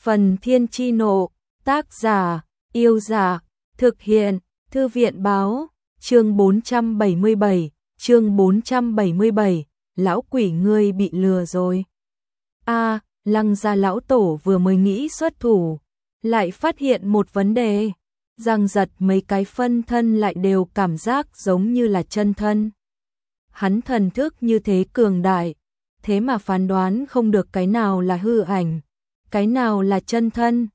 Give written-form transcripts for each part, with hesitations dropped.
Phần Thiên Chi Nộ, tác giả, Yêu Dạ, thực hiện, Thư viện Báo, chương 477, lão quỷ ngươi bị lừa rồi. Lăng gia lão tổ vừa mới nghĩ xuất thủ, lại phát hiện một vấn đề, rằng giật mấy cái phân thân lại đều cảm giác giống như là chân thân. Hắn thần thức như thế cường đại, thế mà phán đoán không được cái nào là hư ảnh, cái nào là chân thân.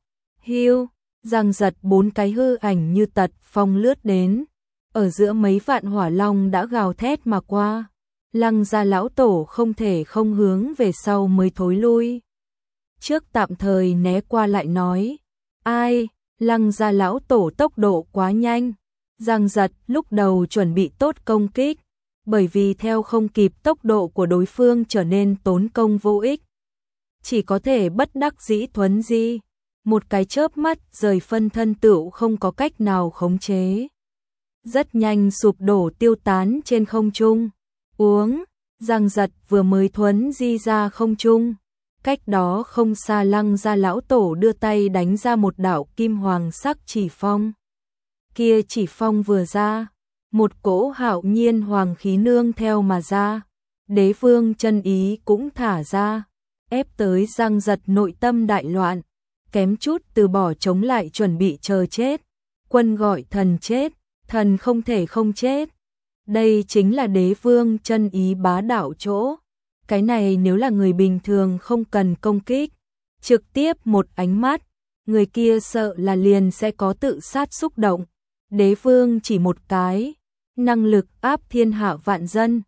Giang giật 4 cái hư ảnh như tật phong lướt đến, ở giữa mấy vạn hỏa long đã gào thét mà qua. Lăng gia lão tổ không thể không hướng về sau mới thối lui. Trước tạm thời né qua lại nói, Lăng gia lão tổ tốc độ quá nhanh. Giang giật lúc đầu chuẩn bị tốt công kích, bởi vì theo không kịp tốc độ của đối phương trở nên tốn công vô ích. Chỉ có thể bất đắc dĩ thuấn di, một cái chớp mắt rời phân thân tựu không có cách nào khống chế. Rất nhanh sụp đổ tiêu tán trên không trung. Giang giật vừa mới thuấn di ra không trung, cách đó không xa Lăng gia lão tổ đưa tay đánh ra một đạo kim hoàng sắc chỉ phong. Kia chỉ phong vừa ra, một cỗ hạo nhiên hoàng khí nương theo mà ra, đế vương chân ý cũng thả ra, ép tới Giang giật nội tâm đại loạn, kém chút từ bỏ chống lại chuẩn bị chờ chết. Quân gọi thần chết, thần không thể không chết. Đây chính là đế vương chân ý bá đạo chỗ. Cái này nếu là người bình thường không cần công kích, trực tiếp một ánh mắt, người kia sợ là liền sẽ có tự sát xúc động. Đế vương chỉ một cái, năng lực áp thiên hạ vạn dân.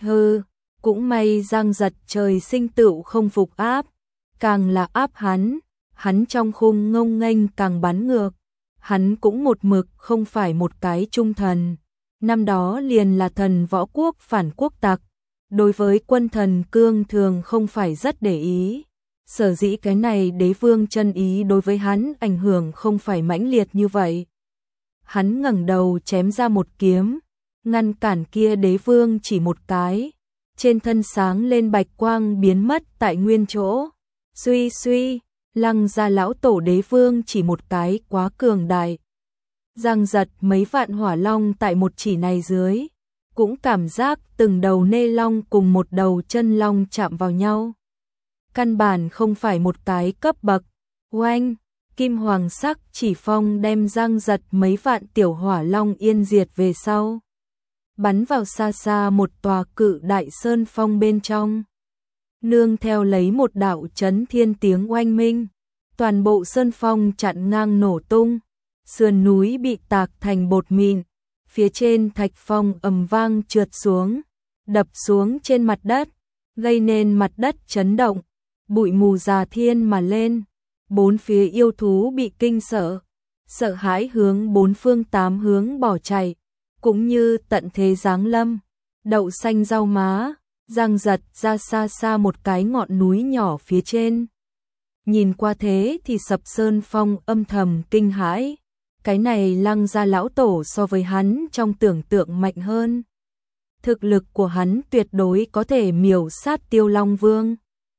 Cũng may Giang giật trời sinh tựu không phục áp, càng là áp hắn trong khung ngông nghênh càng bắn ngược. Hắn cũng một mực không phải một cái trung thần, năm đó liền là thần võ quốc phản quốc tặc, đối với quân thần cương thường không phải rất để ý. Sở dĩ cái này đế vương chân ý đối với hắn ảnh hưởng không phải mãnh liệt như vậy. Hắn ngẩng đầu chém ra một kiếm, ngăn cản kia đế vương chỉ một cái, trên thân sáng lên bạch quang biến mất tại nguyên chỗ. Suy, Lăng gia lão tổ đế vương chỉ một cái quá cường đại. Giang giật mấy vạn hỏa long tại một chỉ này dưới, cũng cảm giác từng đầu nê long cùng một đầu chân long chạm vào nhau. Căn bản không phải một cái cấp bậc. Oanh, kim hoàng sắc chỉ phong đem Giang giật mấy vạn tiểu hỏa long yên diệt về sau, bắn vào xa xa một tòa cự đại sơn phong bên trong. Nương theo lấy một đạo chấn thiên tiếng oanh minh, toàn bộ sơn phong chặn ngang nổ tung, sườn núi bị tạc thành bột mịn, phía trên thạch phong ầm vang trượt xuống, đập xuống trên mặt đất, gây nên mặt đất chấn động, bụi mù già thiên mà lên. Bốn phía yêu thú bị kinh sợ hãi hướng bốn phương tám hướng bỏ chạy, cũng như tận thế giáng lâm. Đậu xanh rau má, Giang giật ra xa xa một cái ngọn núi nhỏ phía trên. Nhìn qua thế thì sập sơn phong âm thầm kinh hãi. Cái này Lăng gia lão tổ so với hắn trong tưởng tượng mạnh hơn. Thực lực của hắn tuyệt đối có thể miểu sát Tiêu Long Vương.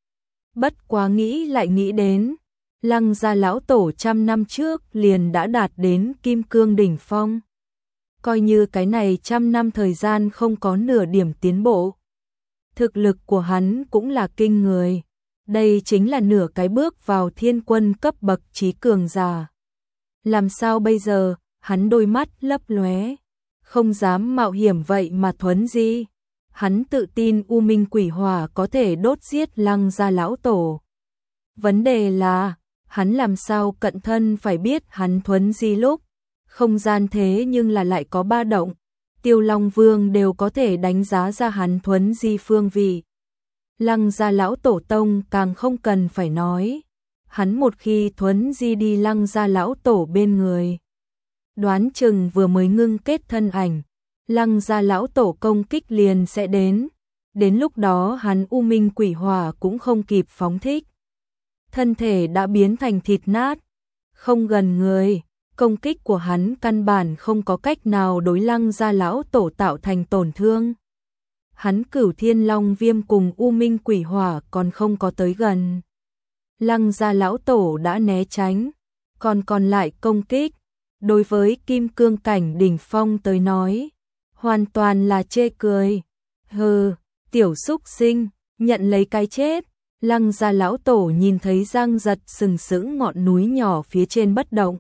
Bất quá nghĩ lại nghĩ đến, Lăng gia lão tổ trăm năm trước liền đã đạt đến kim cương đỉnh phong. Coi như cái này trăm năm thời gian không có nửa điểm tiến bộ, thực lực của hắn cũng là kinh người. Đây chính là nửa cái bước vào thiên quân cấp bậc trí cường giả. Làm sao bây giờ? Hắn đôi mắt lấp lóe, không dám mạo hiểm vậy mà thuấn di. Hắn tự tin U Minh Quỷ Hỏa có thể đốt giết Lăng gia lão tổ. Vấn đề là, hắn làm sao cận thân phải biết hắn thuấn di lúc không gian thế nhưng là lại có ba động. Tiêu Long Vương đều có thể đánh giá ra hắn thuấn di phương vị. Lăng gia lão tổ tông càng không cần phải nói. Hắn một khi thuấn di đi Lăng gia lão tổ bên người, đoán chừng vừa mới ngưng kết thân ảnh, Lăng gia lão tổ công kích liền sẽ đến. Đến lúc đó hắn U Minh Quỷ Hỏa cũng không kịp phóng thích, thân thể đã biến thành thịt nát, không gần người. Công kích của hắn căn bản không có cách nào đối Lăng gia lão tổ tạo thành tổn thương. Hắn Cửu Thiên Long Viêm cùng U Minh Quỷ Hỏa còn không có tới gần. Lăng gia lão tổ đã né tránh, còn lại công kích. Đối với kim cương cảnh đỉnh phong tới nói, hoàn toàn là chê cười. Hừ, tiểu xúc sinh, nhận lấy cái chết. Lăng gia lão tổ nhìn thấy Giang Giật sừng sững ngọn núi nhỏ phía trên bất động,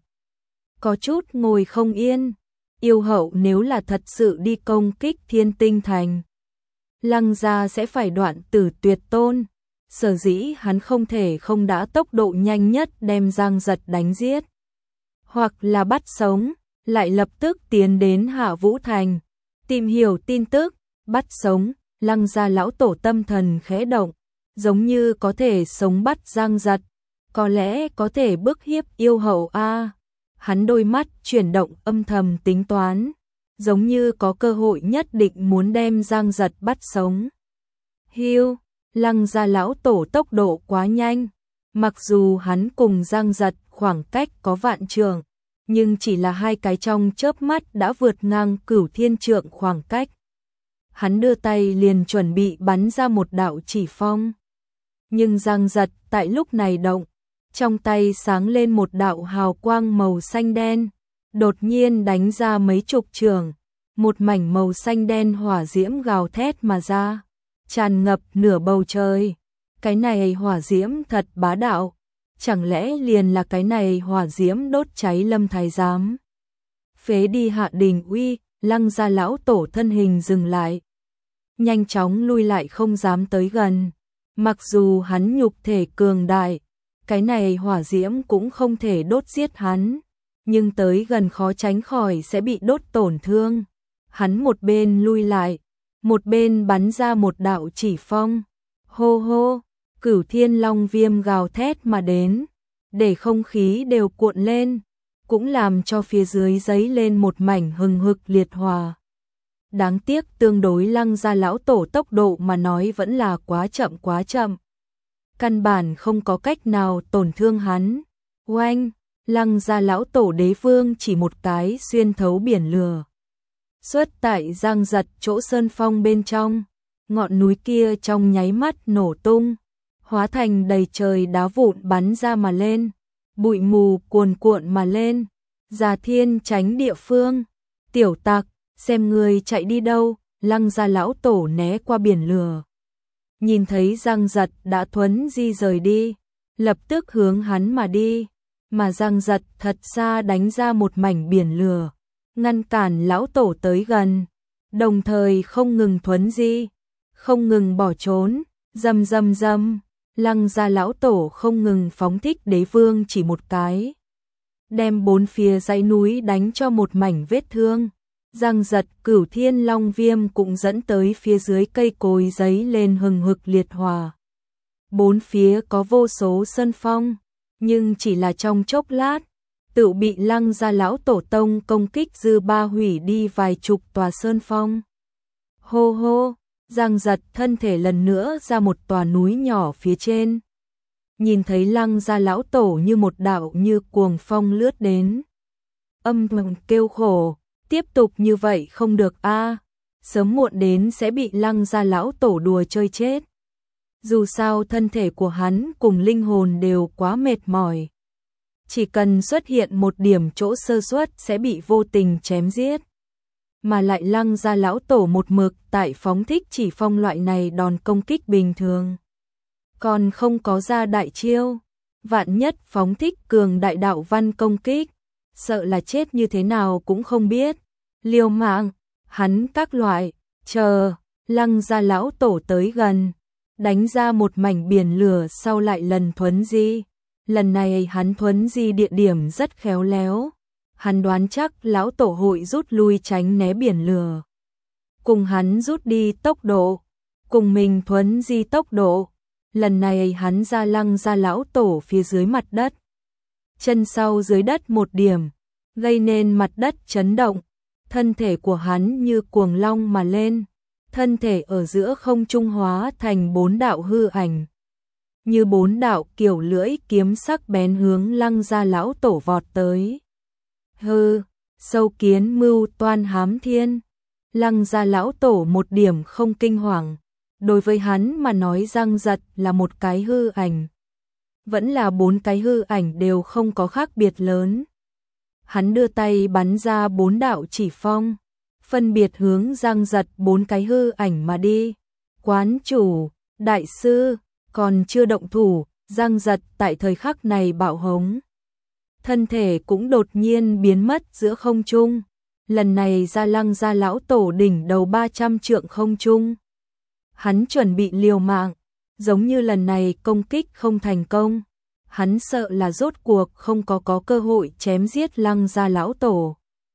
có chút ngồi không yên. Yêu hậu nếu là thật sự đi công kích Thiên Tinh Thành, Lăng gia sẽ phải đoạn tử tuyệt tôn. Sở dĩ hắn không thể không đã tốc độ nhanh nhất đem Giang Giật đánh giết, hoặc là bắt sống, lại lập tức tiến đến Hạ Vũ Thành, tìm hiểu tin tức, bắt sống. Lăng gia lão tổ tâm thần khẽ động, giống như có thể sống bắt Giang Giật, có lẽ có thể bức hiếp yêu hậu a. Hắn đôi mắt chuyển động âm thầm tính toán, giống như có cơ hội nhất định muốn đem Giang Giật bắt sống. Hiu, Lăng gia lão tổ tốc độ quá nhanh, mặc dù hắn cùng Giang Giật khoảng cách có vạn trượng, nhưng chỉ là hai cái trong chớp mắt đã vượt ngang cửu thiên trượng khoảng cách. Hắn đưa tay liền chuẩn bị bắn ra một đạo chỉ phong, nhưng Giang Giật tại lúc này động, trong tay sáng lên một đạo hào quang màu xanh đen, đột nhiên đánh ra mấy chục trường, một mảnh màu xanh đen hỏa diễm gào thét mà ra, tràn ngập nửa bầu trời. Cái này hỏa diễm thật bá đạo, chẳng lẽ liền là cái này hỏa diễm đốt cháy Lâm Thái Giám? Phế đi Hạ Đình Uy. Lăng gia lão tổ thân hình dừng lại, nhanh chóng lui lại không dám tới gần. Mặc dù hắn nhục thể cường đại, cái này hỏa diễm cũng không thể đốt giết hắn, nhưng tới gần khó tránh khỏi sẽ bị đốt tổn thương. Hắn một bên lui lại, một bên bắn ra một đạo chỉ phong. Hô hô, cửu thiên long viêm gào thét mà đến, để không khí đều cuộn lên, cũng làm cho phía dưới giấy lên một mảnh hừng hực liệt hỏa. Đáng tiếc tương đối Lăng gia lão tổ tốc độ mà nói vẫn là quá chậm. Căn bản không có cách nào tổn thương hắn. Oanh, Lăng gia lão tổ đế vương chỉ một cái xuyên thấu biển lửa, xuất tại Giang Giật chỗ sơn phong bên trong. Ngọn núi kia trong nháy mắt nổ tung, hóa thành đầy trời đá vụn bắn ra mà lên, bụi mù cuồn cuộn mà lên. Già Thiên tránh địa phương, tiểu tặc, xem người chạy đi đâu. Lăng gia lão tổ né qua biển lửa, nhìn thấy Giang Giật đã thuấn di rời đi, lập tức hướng hắn mà đi, mà Giang Giật thật xa đánh ra một mảnh biển lửa, ngăn cản lão tổ tới gần, đồng thời không ngừng thuấn di, không ngừng bỏ trốn. Rầm rầm rầm, Lăng gia lão tổ không ngừng phóng thích đế vương chỉ một cái, đem bốn phía dãy núi đánh cho một mảnh vết thương. Giang Giật cửu thiên long viêm cũng dẫn tới phía dưới cây cối giấy lên hừng hực liệt hỏa. Bốn phía có vô số sơn phong, nhưng chỉ là trong chốc lát, tự bị Lăng gia lão tổ tông công kích dư ba hủy đi vài chục tòa sơn phong. Hô hô, Giang Giật thân thể lần nữa ra một tòa núi nhỏ phía trên. Nhìn thấy Lăng gia lão tổ như một đạo như cuồng phong lướt đến, âm thầm kêu khổ, tiếp tục như vậy không được a, sớm muộn đến sẽ bị Lăng gia lão tổ đùa chơi chết. Dù sao thân thể của hắn cùng linh hồn đều quá mệt mỏi, chỉ cần xuất hiện một điểm chỗ sơ suất sẽ bị vô tình chém giết. Mà lại Lăng gia lão tổ một mực tại phóng thích chỉ phong loại này đòn công kích bình thường, còn không có ra đại chiêu, vạn nhất phóng thích cường đại đạo văn công kích, sợ là chết như thế nào cũng không biết. Liều mạng, hắn các loại, chờ, Lăng gia lão tổ tới gần, đánh ra một mảnh biển lửa sau lại lần thuấn di. Lần này hắn thuấn di địa điểm rất khéo léo, hắn đoán chắc lão tổ hội rút lui tránh né biển lửa, cùng hắn rút đi tốc độ, cùng mình thuấn di tốc độ. Lần này hắn ra Lăng gia lão tổ phía dưới mặt đất, chân sau dưới đất một điểm, gây nên mặt đất chấn động, thân thể của hắn như cuồng long mà lên, thân thể ở giữa không trung hóa thành bốn đạo hư ảnh, như bốn đạo kiểu lưỡi kiếm sắc bén hướng Lăng gia lão tổ vọt tới. Hư, sâu kiến mưu toan hám thiên. Lăng gia lão tổ một điểm không kinh hoàng, đối với hắn mà nói Giang Giật là một cái hư ảnh, vẫn là 4 cái hư ảnh đều không có khác biệt lớn. Hắn đưa tay bắn ra 4 đạo chỉ phong, phân biệt hướng Giang Giật 4 cái hư ảnh mà đi. Quán chủ, đại sư, còn chưa động thủ, Giang Giật tại thời khắc này bạo hống. Thân thể cũng đột nhiên biến mất giữa không trung. Lần này ra Lăng Gia lão tổ đỉnh đầu 300 trượng không trung. Hắn chuẩn bị liều mạng, giống như lần này công kích không thành công. Hắn sợ là rốt cuộc không có cơ hội chém giết Lăng Gia lão tổ.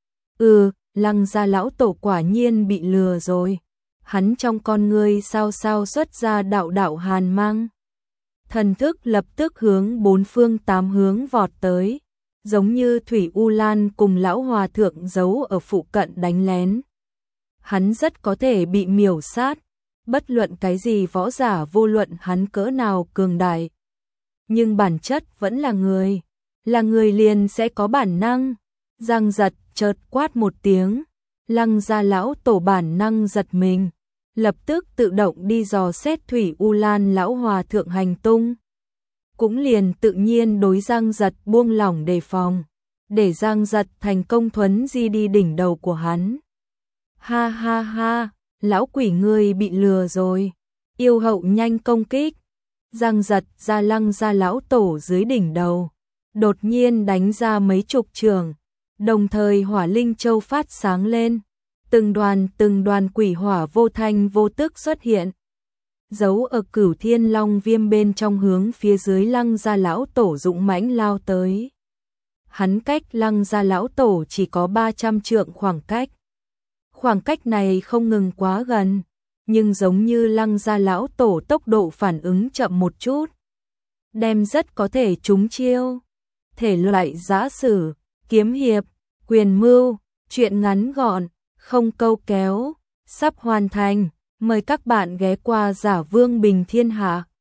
Lăng Gia lão tổ quả nhiên bị lừa rồi. Hắn trong con ngươi sao xuất ra đạo đạo hàn mang. Thần thức lập tức hướng 4 phương 8 hướng vọt tới, giống như Thủy U Lan cùng lão hòa thượng giấu ở phụ cận đánh lén. Hắn rất có thể bị miểu sát, bất luận cái gì võ giả, vô luận hắn cỡ nào cường đại. Nhưng bản chất vẫn là người liền sẽ có bản năng. Giang Giật chợt quát một tiếng, Lăng Gia lão tổ bản năng giật mình, lập tức tự động đi dò xét Thủy U Lan lão hòa thượng hành tung. Cũng liền tự nhiên đối Giang Giật buông lỏng đề phòng, để Giang Giật thành công thuấn di đi đỉnh đầu của hắn. Ha ha ha, lão quỷ ngươi bị lừa rồi. Yêu hậu nhanh công kích. Giang Giật ra Lăng Gia lão tổ dưới đỉnh đầu, đột nhiên đánh ra mấy chục trường, đồng thời hỏa linh châu phát sáng lên, từng đoàn quỷ hỏa vô thanh vô tức xuất hiện, giấu ở Cửu Thiên Long Viêm bên trong, hướng phía dưới Lăng Gia lão tổ dũng mãnh lao tới. Hắn cách Lăng Gia lão tổ chỉ có 300 trượng khoảng cách. Khoảng cách này không ngừng quá gần, nhưng giống như Lăng Gia lão tổ tốc độ phản ứng chậm một chút, đem rất có thể trúng chiêu. Thể loại giã sử, kiếm hiệp, quyền mưu, truyện ngắn gọn, không câu kéo, sắp hoàn thành. Mời các bạn ghé qua Giả Vương Bình Thiên Hạ.